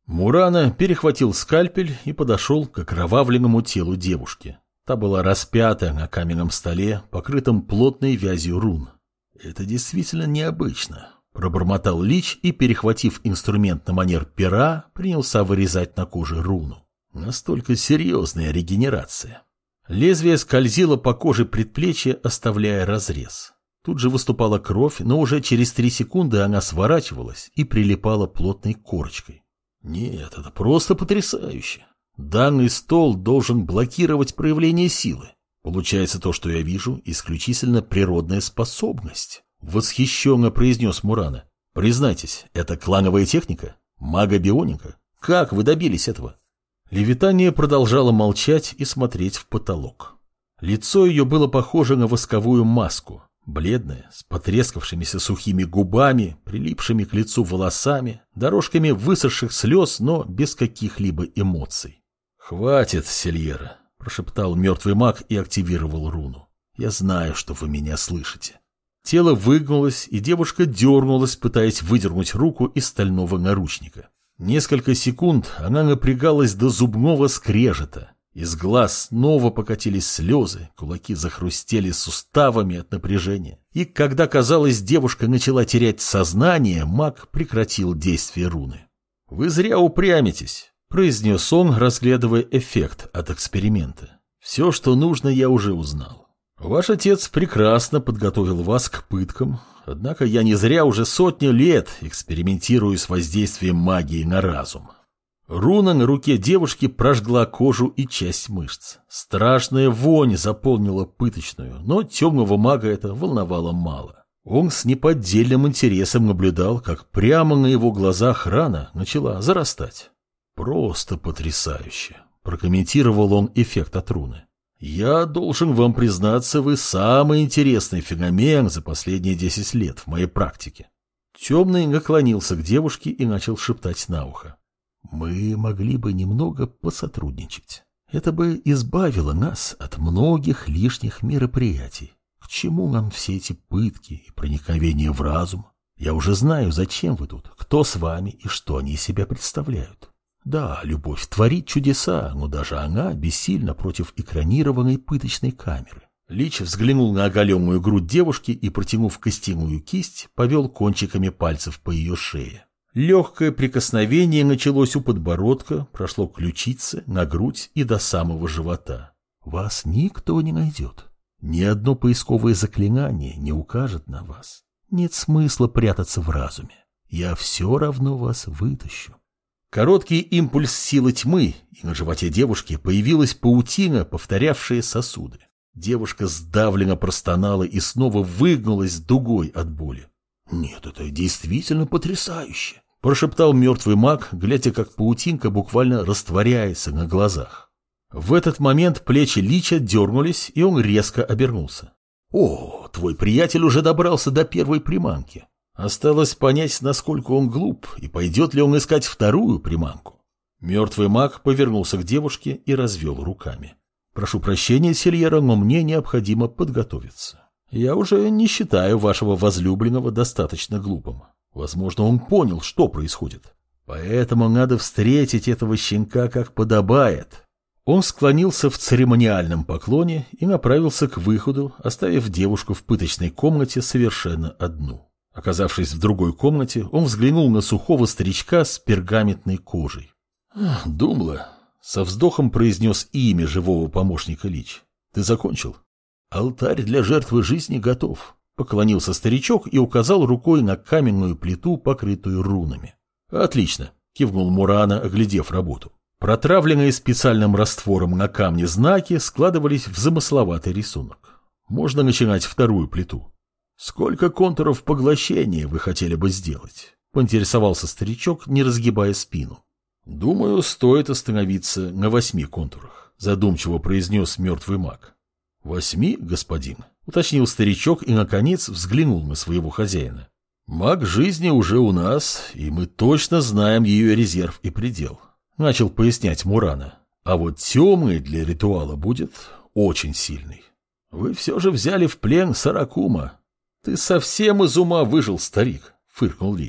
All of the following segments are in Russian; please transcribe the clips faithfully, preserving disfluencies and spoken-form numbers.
Мурана перехватил скальпель и подошел к окровавленному телу девушки. Та была распята на каменном столе, покрытом плотной вязью рун. «Это действительно необычно», — пробормотал Лич и, перехватив инструмент на манер пера, принялся вырезать на коже руну. Настолько серьезная регенерация. Лезвие скользило по коже предплечья, оставляя разрез. Тут же выступала кровь, но уже через три секунды она сворачивалась и прилипала плотной корочкой. Нет, это просто потрясающе. Данный стол должен блокировать проявление силы. Получается, то, что я вижу, исключительно природная способность. Восхищенно произнес Мурана. Признайтесь, это клановая техника? Мага-бионика? Как вы добились этого? Левитания продолжала молчать и смотреть в потолок. Лицо ее было похоже на восковую маску. Бледная, с потрескавшимися сухими губами, прилипшими к лицу волосами, дорожками высохших слез, но без каких-либо эмоций. «Хватит, Сильера», — прошептал мертвый маг и активировал руну. «Я знаю, что вы меня слышите». Тело выгнулось, и девушка дернулась, пытаясь выдернуть руку из стального наручника. Несколько секунд она напрягалась до зубного скрежета. Из глаз снова покатились слезы, кулаки захрустели суставами от напряжения. И когда, казалось, девушка начала терять сознание, маг прекратил действие руны. «Вы зря упрямитесь», — произнес он, разглядывая эффект от эксперимента. «Все, что нужно, я уже узнал. Ваш отец прекрасно подготовил вас к пыткам, однако я не зря уже сотню лет экспериментирую с воздействием магии на разум». Руна на руке девушки прожгла кожу и часть мышц. Страшная вонь заполнила пыточную, но темного мага это волновало мало. Он с неподдельным интересом наблюдал, как прямо на его глазах рана начала зарастать. «Просто потрясающе», — прокомментировал он эффект от руны. «Я должен вам признаться, вы самый интересный феномен за последние десять лет в моей практике». Темный наклонился к девушке и начал шептать на ухо. «Мы могли бы немного посотрудничать. Это бы избавило нас от многих лишних мероприятий. К чему нам все эти пытки и проникновение в разум? Я уже знаю, зачем вы тут, кто с вами и что они из себя представляют. Да, любовь творит чудеса, но даже она бессильна против экранированной пыточной камеры». Лич взглянул на оголенную грудь девушки и, протянув костяную кисть, повел кончиками пальцев по ее шее. Легкое прикосновение началось у подбородка, прошло к ключице, на грудь и до самого живота. Вас никто не найдет. Ни одно поисковое заклинание не укажет на вас. Нет смысла прятаться в разуме. Я все равно вас вытащу. Короткий импульс силы тьмы, и на животе девушки появилась паутина, повторявшая сосуды. Девушка сдавленно простонала и снова выгнулась дугой от боли. «Нет, это действительно потрясающе», — прошептал мертвый маг, глядя, как паутинка буквально растворяется на глазах. В этот момент плечи Лича дернулись, и он резко обернулся. «О, твой приятель уже добрался до первой приманки. Осталось понять, насколько он глуп, и пойдет ли он искать вторую приманку». Мертвый маг повернулся к девушке и развел руками. «Прошу прощения, Сильера, но мне необходимо подготовиться. Я уже не считаю вашего возлюбленного достаточно глупым. Возможно, он понял, что происходит. Поэтому надо встретить этого щенка как подобает». Он склонился в церемониальном поклоне и направился к выходу, оставив девушку в пыточной комнате совершенно одну. Оказавшись в другой комнате, он взглянул на сухого старичка с пергаментной кожей. «Думла», — со вздохом произнес имя живого помощника Лич. «Ты закончил?» «Алтарь для жертвы жизни готов», — поклонился старичок и указал рукой на каменную плиту, покрытую рунами. «Отлично», — кивнул Мурана, оглядев работу. Протравленные специальным раствором на камне знаки складывались в замысловатый рисунок. Можно начинать вторую плиту. «Сколько контуров поглощения вы хотели бы сделать?» — поинтересовался старичок, не разгибая спину. «Думаю, стоит остановиться на восьми контурах», — задумчиво произнес мертвый маг. «Восьми, господин», — уточнил старичок и, наконец, взглянул на своего хозяина. «Маг жизни уже у нас, и мы точно знаем ее резерв и предел», — начал пояснять Мурана. «А вот темный для ритуала будет очень сильный. Вы все же взяли в плен Саракума». «Ты совсем из ума выжил, старик», — фыркнул Лич.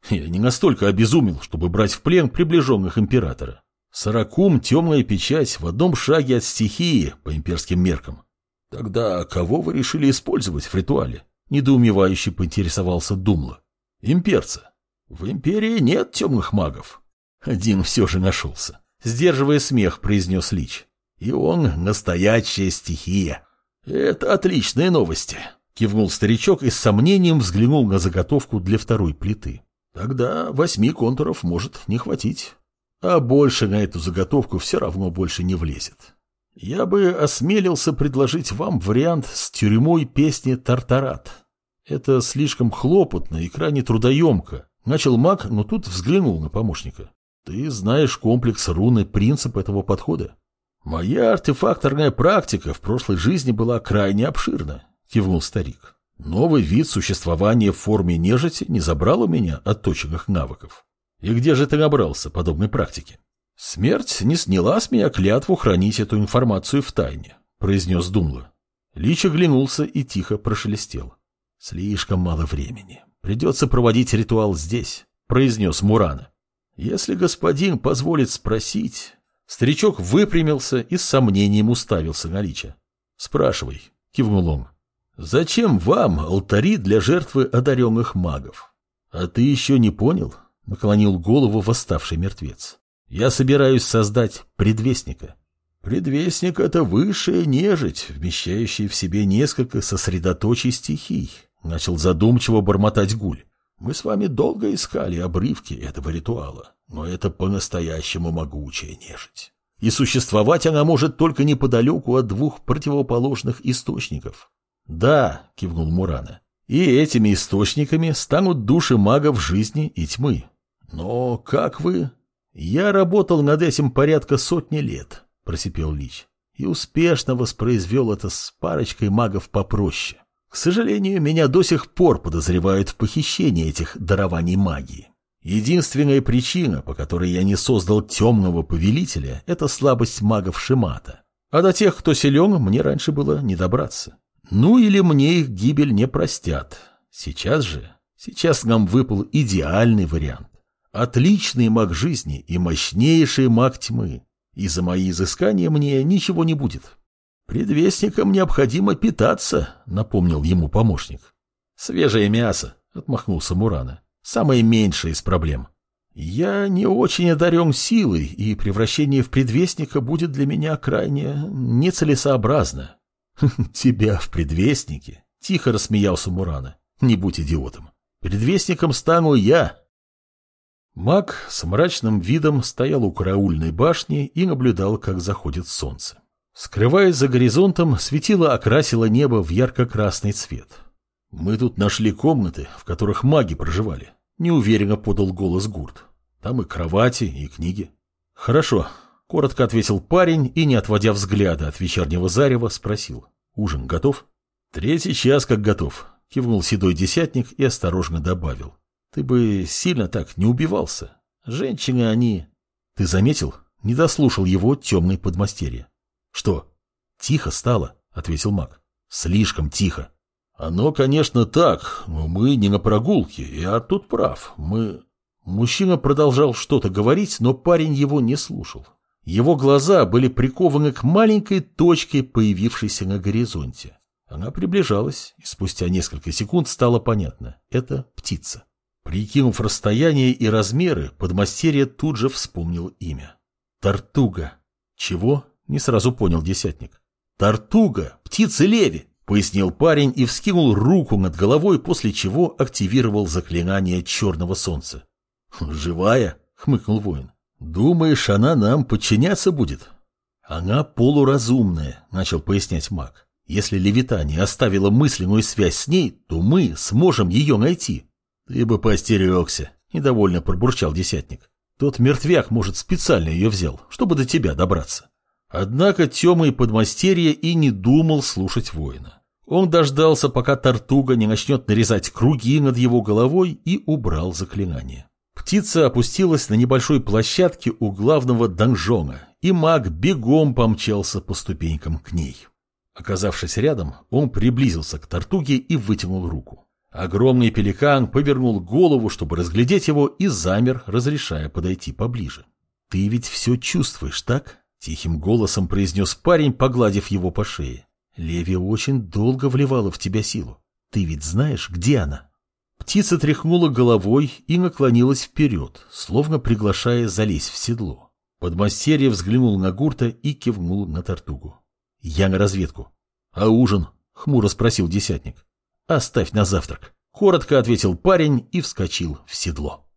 Я не настолько обезумел, чтобы брать в плен приближенных императора. Сорокум — темная печать в одном шаге от стихии по имперским меркам. Тогда кого вы решили использовать в ритуале? Недоумевающе поинтересовался Думла. Имперца. В империи нет темных магов. Один все же нашелся. Сдерживая смех, произнес Лич. И он настоящая стихия. Это отличные новости. Кивнул старичок и с сомнением взглянул на заготовку для второй плиты. Тогда восьми контуров может не хватить. А больше на эту заготовку все равно больше не влезет. Я бы осмелился предложить вам вариант с тюрьмой песни «Тартарат». Это слишком хлопотно и крайне трудоемко. Начал маг, но тут взглянул на помощника. Ты знаешь комплекс рун и принцип этого подхода? Моя артефакторная практика в прошлой жизни была крайне обширна, кивнул старик. Новый вид существования в форме нежити не забрал у меня отточенных навыков. И где же ты набрался подобной практики? Смерть не сняла с меня клятву хранить эту информацию в тайне, произнес Думла. Лич оглянулся и тихо прошелестел. Слишком мало времени. Придется проводить ритуал здесь, произнес Мурана. Если господин позволит спросить... Старичок выпрямился и с сомнением уставился на Лича. Спрашивай, кивнул он. Зачем вам алтари для жертвы одаренных магов? А ты еще не понял? Наклонил голову восставший мертвец. Я собираюсь создать предвестника. Предвестник — это высшая нежить, вмещающая в себе несколько сосредоточий стихий. Начал задумчиво бормотать Гуль. Мы с вами долго искали обрывки этого ритуала, но это по-настоящему могучая нежить. И существовать она может только неподалеку от двух противоположных источников. Да, кивнул Мурана, и этими источниками станут души магов жизни и тьмы. Но как вы... Я работал над этим порядка сотни лет, просипел Лич, и успешно воспроизвел это с парочкой магов попроще. К сожалению, меня до сих пор подозревают в похищении этих дарований магии. Единственная причина, по которой я не создал темного повелителя, это слабость магов Шимата. А до тех, кто силен, мне раньше было не добраться. Ну или мне их гибель не простят. Сейчас же, сейчас нам выпал идеальный вариант. Отличный маг жизни и мощнейший маг тьмы. И за мои изыскания мне ничего не будет. «Предвестникам необходимо питаться», — напомнил ему помощник. «Свежее мясо», — отмахнулся Мурана. «Самое меньшее из проблем. Я не очень одарен силой, и превращение в предвестника будет для меня крайне нецелесообразно». «Тебя в предвестнике?» — тихо рассмеялся Мурана. «Не будь идиотом. Предвестником стану я». Маг с мрачным видом стоял у караульной башни и наблюдал, как заходит солнце. Скрываясь за горизонтом, светило окрасило небо в ярко-красный цвет. «Мы тут нашли комнаты, в которых маги проживали», — неуверенно подал голос Гурт. «Там и кровати, и книги». «Хорошо», — коротко ответил парень и, не отводя взгляда от вечернего зарева, спросил. «Ужин готов?» «Третий час как готов», — кивнул седой десятник и осторожно добавил. «Ты бы сильно так не убивался. Женщины они...» «Ты заметил?» — не дослушал его темный подмастерье. «Что?» «Тихо стало», — ответил маг. «Слишком тихо». «Оно, конечно, так, но мы не на прогулке, я тут прав, мы...» Мужчина продолжал что-то говорить, но парень его не слушал. Его глаза были прикованы к маленькой точке, появившейся на горизонте. Она приближалась, и спустя несколько секунд стало понятно — это птица. Прикинув расстояние и размеры, подмастерье тут же вспомнил имя. «Тартуга». «Чего?» — не сразу понял десятник. «Тартуга, птица Леви», — пояснил парень и вскинул руку над головой, после чего активировал заклинание черного солнца. «Живая?» — хмыкнул воин. «Думаешь, она нам подчиняться будет?» «Она полуразумная», — начал пояснять маг. «Если Левитания оставила мысленную связь с ней, то мы сможем ее найти». «Ты бы поостерегся», — недовольно пробурчал десятник. «Тот мертвяк, может, специально ее взял, чтобы до тебя добраться». Однако темный подмастерье и не думал слушать воина. Он дождался, пока Тартуга не начнет нарезать круги над его головой, и убрал заклинание. Птица опустилась на небольшой площадке у главного донжона, и маг бегом помчался по ступенькам к ней. Оказавшись рядом, он приблизился к Тартуге и вытянул руку. Огромный пеликан повернул голову, чтобы разглядеть его, и замер, разрешая подойти поближе. «Ты ведь все чувствуешь, так?» — тихим голосом произнес парень, погладив его по шее. «Леви очень долго вливала в тебя силу. Ты ведь знаешь, где она?» Птица тряхнула головой и наклонилась вперед, словно приглашая залезть в седло. Подмастерье взглянул на Гурта и кивнул на Тартугу. «Я на разведку». «А ужин?» — хмуро спросил десятник. «Оставь на завтрак», — коротко ответил парень и вскочил в седло.